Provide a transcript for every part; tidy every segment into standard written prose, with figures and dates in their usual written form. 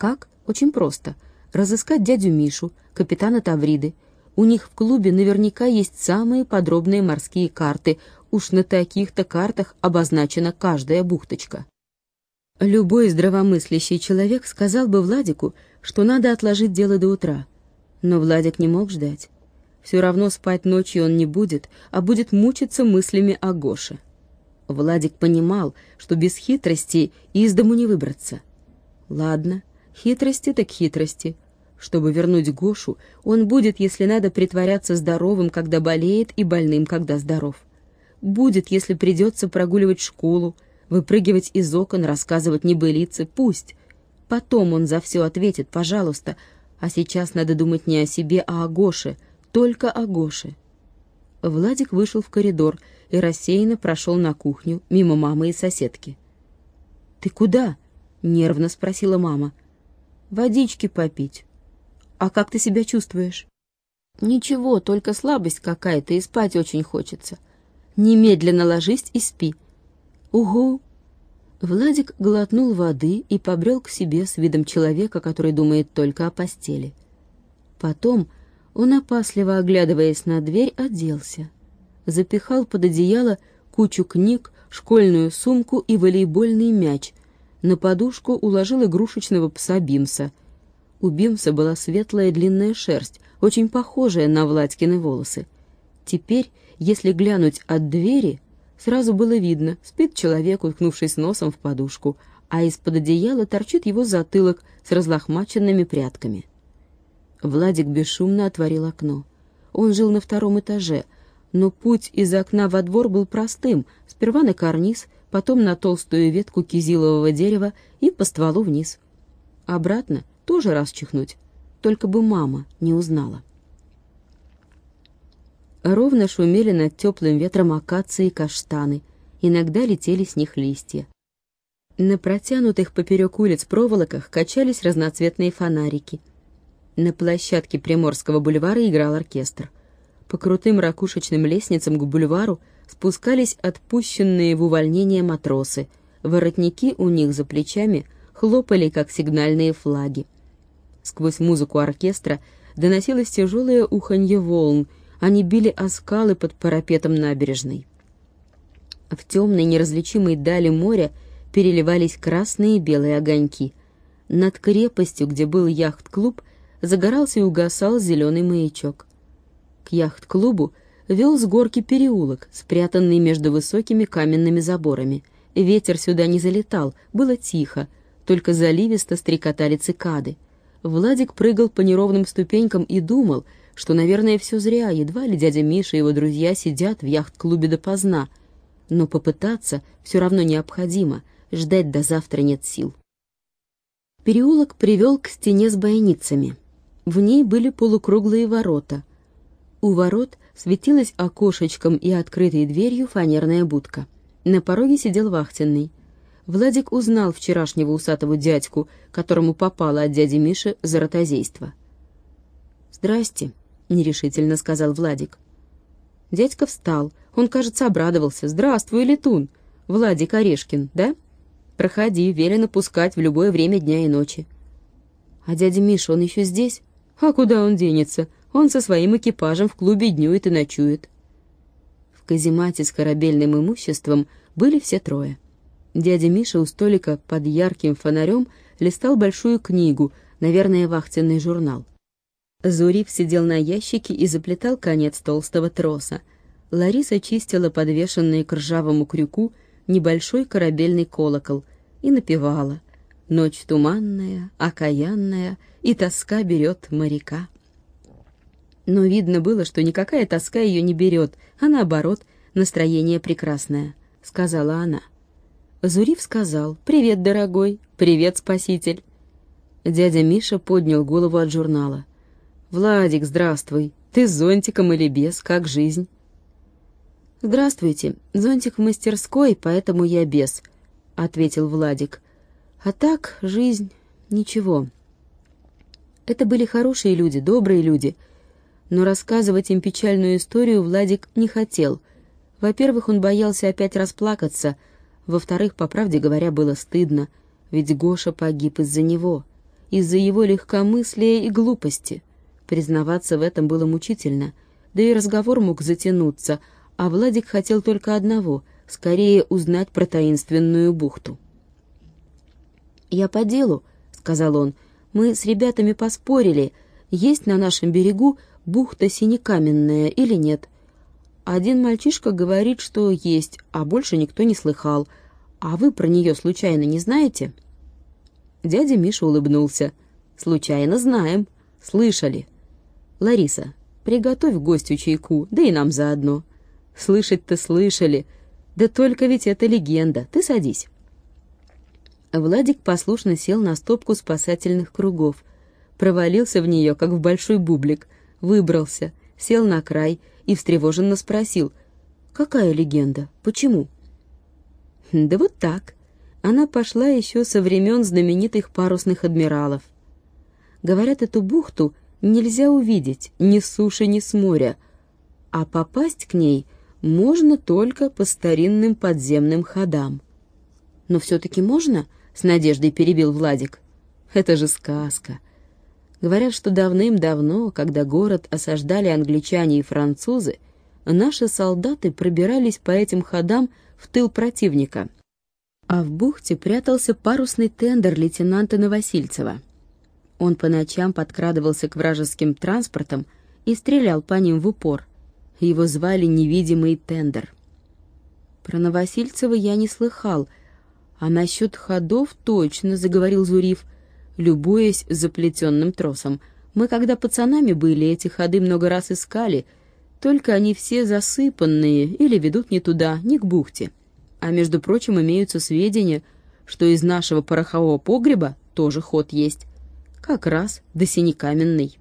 как? Очень просто. Разыскать дядю Мишу, капитана Тавриды. У них в клубе наверняка есть самые подробные морские карты. Уж на таких-то картах обозначена каждая бухточка. Любой здравомыслящий человек сказал бы Владику, что надо отложить дело до утра. Но Владик не мог ждать. Все равно спать ночью он не будет, а будет мучиться мыслями о Гоше. Владик понимал, что без хитрости из дому не выбраться. Ладно, хитрости так хитрости. Чтобы вернуть Гошу, он будет, если надо, притворяться здоровым, когда болеет, и больным, когда здоров. Будет, если придется прогуливать школу, выпрыгивать из окон, рассказывать небылицы, пусть. Потом он за все ответит, пожалуйста. А сейчас надо думать не о себе, а о Гоше, только о Гоше. Владик вышел в коридор и рассеянно прошел на кухню, мимо мамы и соседки. «Ты куда?» — нервно спросила мама. «Водички попить». «А как ты себя чувствуешь?» «Ничего, только слабость какая-то, и спать очень хочется». «Немедленно ложись и спи». «Угу». Владик глотнул воды и побрел к себе с видом человека, который думает только о постели. Потом он, опасливо оглядываясь на дверь, оделся. Запихал под одеяло кучу книг, школьную сумку и волейбольный мяч. На подушку уложил игрушечного пса Бимса. У Бимса была светлая длинная шерсть, очень похожая на Владькины волосы. Теперь, если глянуть от двери, сразу было видно, спит человек, уткнувшись носом в подушку, а из-под одеяла торчит его затылок с разлохмаченными прядками. Владик бесшумно отворил окно. Он жил на 2-м этаже, но путь из окна во двор был простым, сперва на карниз, потом на толстую ветку кизилового дерева и по стволу вниз. Обратно тоже раз чихнуть, только бы мама не узнала. Ровно шумели над теплым ветром акации и каштаны, иногда летели с них листья. На протянутых поперек улиц проволоках качались разноцветные фонарики. На площадке Приморского бульвара играл оркестр. По крутым ракушечным лестницам к бульвару спускались отпущенные в увольнение матросы. Воротники у них за плечами хлопали, как сигнальные флаги. Сквозь музыку оркестра доносилось тяжелое уханье волн, они били о скалы под парапетом набережной. В темной неразличимой дали моря переливались красные и белые огоньки. Над крепостью, где был яхт-клуб, загорался и угасал зеленый маячок. К яхт-клубу вел с горки переулок, спрятанный между высокими каменными заборами. Ветер сюда не залетал, было тихо, только заливисто стрекотали цикады. Владик прыгал по неровным ступенькам и думал, что, наверное, все зря, едва ли дядя Миша и его друзья сидят в яхт-клубе допоздна. Но попытаться все равно необходимо, ждать до завтра нет сил. Переулок привел к стене с бойницами. В ней были полукруглые ворота. У ворот светилась окошечком и открытой дверью фанерная будка. На пороге сидел вахтенный. Владик узнал вчерашнего усатого дядьку, которому попало от дяди Миши за ротозейство. «Здрасте», — нерешительно сказал Владик. Дядька встал. Он, кажется, обрадовался. «Здравствуй, летун! Владик Орешкин, да? Проходи, велено пускать в любое время дня и ночи». «А дядя Миша, он еще здесь?» «А куда он денется? Он со своим экипажем в клубе днюет и ночует». В каземате с корабельным имуществом были все трое. Дядя Миша у столика под ярким фонарем листал большую книгу, наверное, вахтенный журнал. Зуриф сидел на ящике и заплетал конец толстого троса. Лариса чистила подвешенный к ржавому крюку небольшой корабельный колокол и напевала: «Ночь туманная, окаянная, и тоска берет моряка». Но видно было, что никакая тоска ее не берет, а наоборот, настроение прекрасное, — сказала она. Зуриф сказал: «Привет, дорогой, привет, спаситель». Дядя Миша поднял голову от журнала. «Владик, здравствуй. Ты с зонтиком или без? Как жизнь?» «Здравствуйте. Зонтик в мастерской, поэтому я без», — ответил Владик. «А так, жизнь... ничего». Это были хорошие люди, добрые люди. Но рассказывать им печальную историю Владик не хотел. Во-первых, он боялся опять расплакаться. Во-вторых, по правде говоря, было стыдно, ведь Гоша погиб из-за него. из-за его легкомыслия и глупости. Признаваться в этом было мучительно, да и разговор мог затянуться, а Владик хотел только одного — скорее узнать про таинственную бухту. «Я по делу», — сказал он. «Мы с ребятами поспорили, есть на нашем берегу бухта Синекаменная или нет. Один мальчишка говорит, что есть, а больше никто не слыхал. А вы про нее случайно не знаете?» Дядя Миша улыбнулся. «Случайно знаем. Слышали. Лариса, приготовь гостю чайку, да и нам заодно. Слышать-то слышали. Да только ведь это легенда. Ты садись». Владик послушно сел на стопку спасательных кругов, провалился в нее, как в большой бублик, выбрался, сел на край и встревоженно спросил: «Какая легенда? Почему?» «Да вот так. Она пошла еще со времен знаменитых парусных адмиралов. Говорят, эту бухту нельзя увидеть ни с суши, ни с моря, а попасть к ней можно только по старинным подземным ходам». «Но все-таки можно?» — с надеждой перебил Владик. «Это же сказка. Говорят, что давным-давно, когда город осаждали англичане и французы, наши солдаты пробирались по этим ходам в тыл противника, а в бухте прятался парусный тендер лейтенанта Новосильцева. Он по ночам подкрадывался к вражеским транспортам и стрелял по ним в упор. Его звали Невидимый тендер. Про Новосильцева я не слыхал, а насчет ходов точно, — заговорил Зуриф, любуясь заплетенным тросом. Мы, когда пацанами были, эти ходы много раз искали, только они все засыпанные или ведут не туда, не к бухте. А между прочим, имеются сведения, что из нашего порохового погреба тоже ход есть. Как раз до Синекаменной».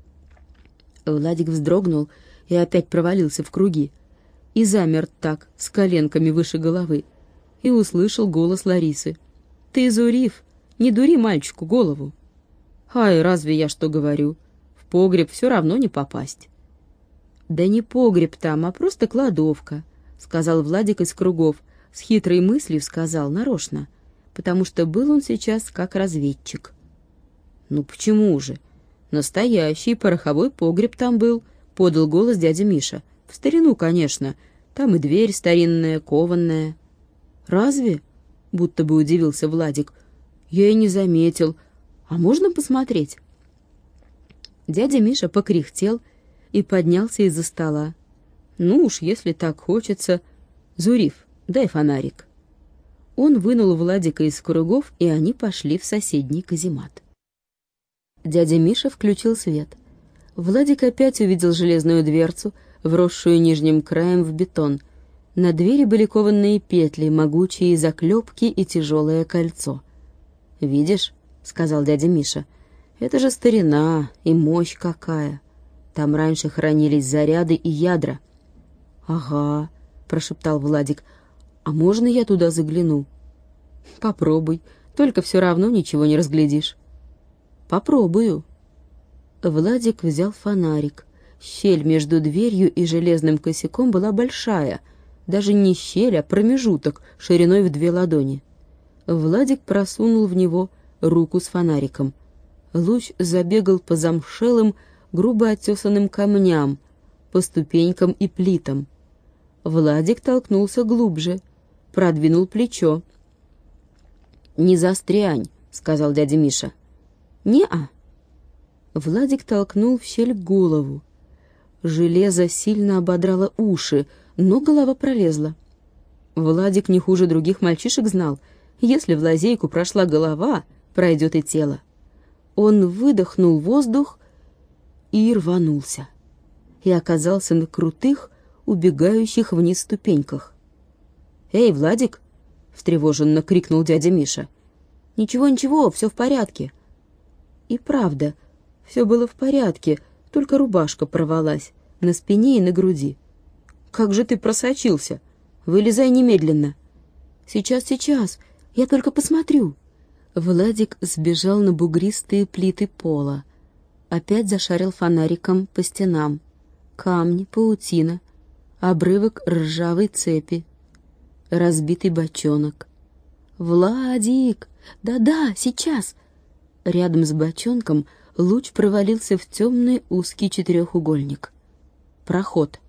Владик вздрогнул и опять провалился в круги. И замер так, с коленками выше головы, и услышал голос Ларисы. «Ты, Зуриф, не дури мальчику голову». «Ай, разве я что говорю? В погреб все равно не попасть». «Да не погреб там, а просто кладовка», — сказал Владик из кругов, с хитрой мыслью сказал, нарочно, потому что был он сейчас как разведчик. «Ну почему же? Настоящий пороховой погреб там был», — подал голос дядя Миша. «В старину, конечно. Там и дверь старинная, кованная». «Разве?» — будто бы удивился Владик. «Я и не заметил. А можно посмотреть?» Дядя Миша покряхтел и поднялся из-за стола. «Ну уж, если так хочется. Зуриф, дай фонарик». Он вынул Владика из кругов, и они пошли в соседний каземат. Дядя Миша включил свет. Владик опять увидел железную дверцу, вросшую нижним краем в бетон. На двери были кованные петли, могучие заклепки и тяжелое кольцо. «Видишь?» — сказал дядя Миша. «Это же старина и мощь какая! Там раньше хранились заряды и ядра». «Ага», — прошептал Владик. «А можно я туда загляну?» «Попробуй, только все равно ничего не разглядишь». «Попробую». Владик взял фонарик. Щель между дверью и железным косяком была большая, даже не щель, а промежуток шириной в 2 ладони. Владик просунул в него руку с фонариком. Луч забегал по замшелым, грубо оттесанным камням, по ступенькам и плитам. Владик толкнулся глубже, продвинул плечо. «Не застрянь», — сказал дядя Миша. «Не-а». Владик толкнул в щель голову. Железо сильно ободрало уши, но голова пролезла. Владик не хуже других мальчишек знал, если в лазейку прошла голова, пройдет и тело. Он выдохнул воздух и рванулся. И оказался на крутых, убегающих вниз ступеньках. «Эй, Владик!» — встревоженно крикнул дядя Миша. «Ничего, ничего, все в порядке». И правда, все было в порядке, только рубашка порвалась на спине и на груди. «Как же ты просочился? Вылезай немедленно». «Сейчас, сейчас, я только посмотрю». Владик сбежал на бугристые плиты пола. Опять зашарил фонариком по стенам. Камни, паутина, обрывок ржавой цепи, разбитый бочонок. «Владик! Да-да, сейчас!» Рядом с бочонком луч провалился в темный узкий четырехугольник. Проход.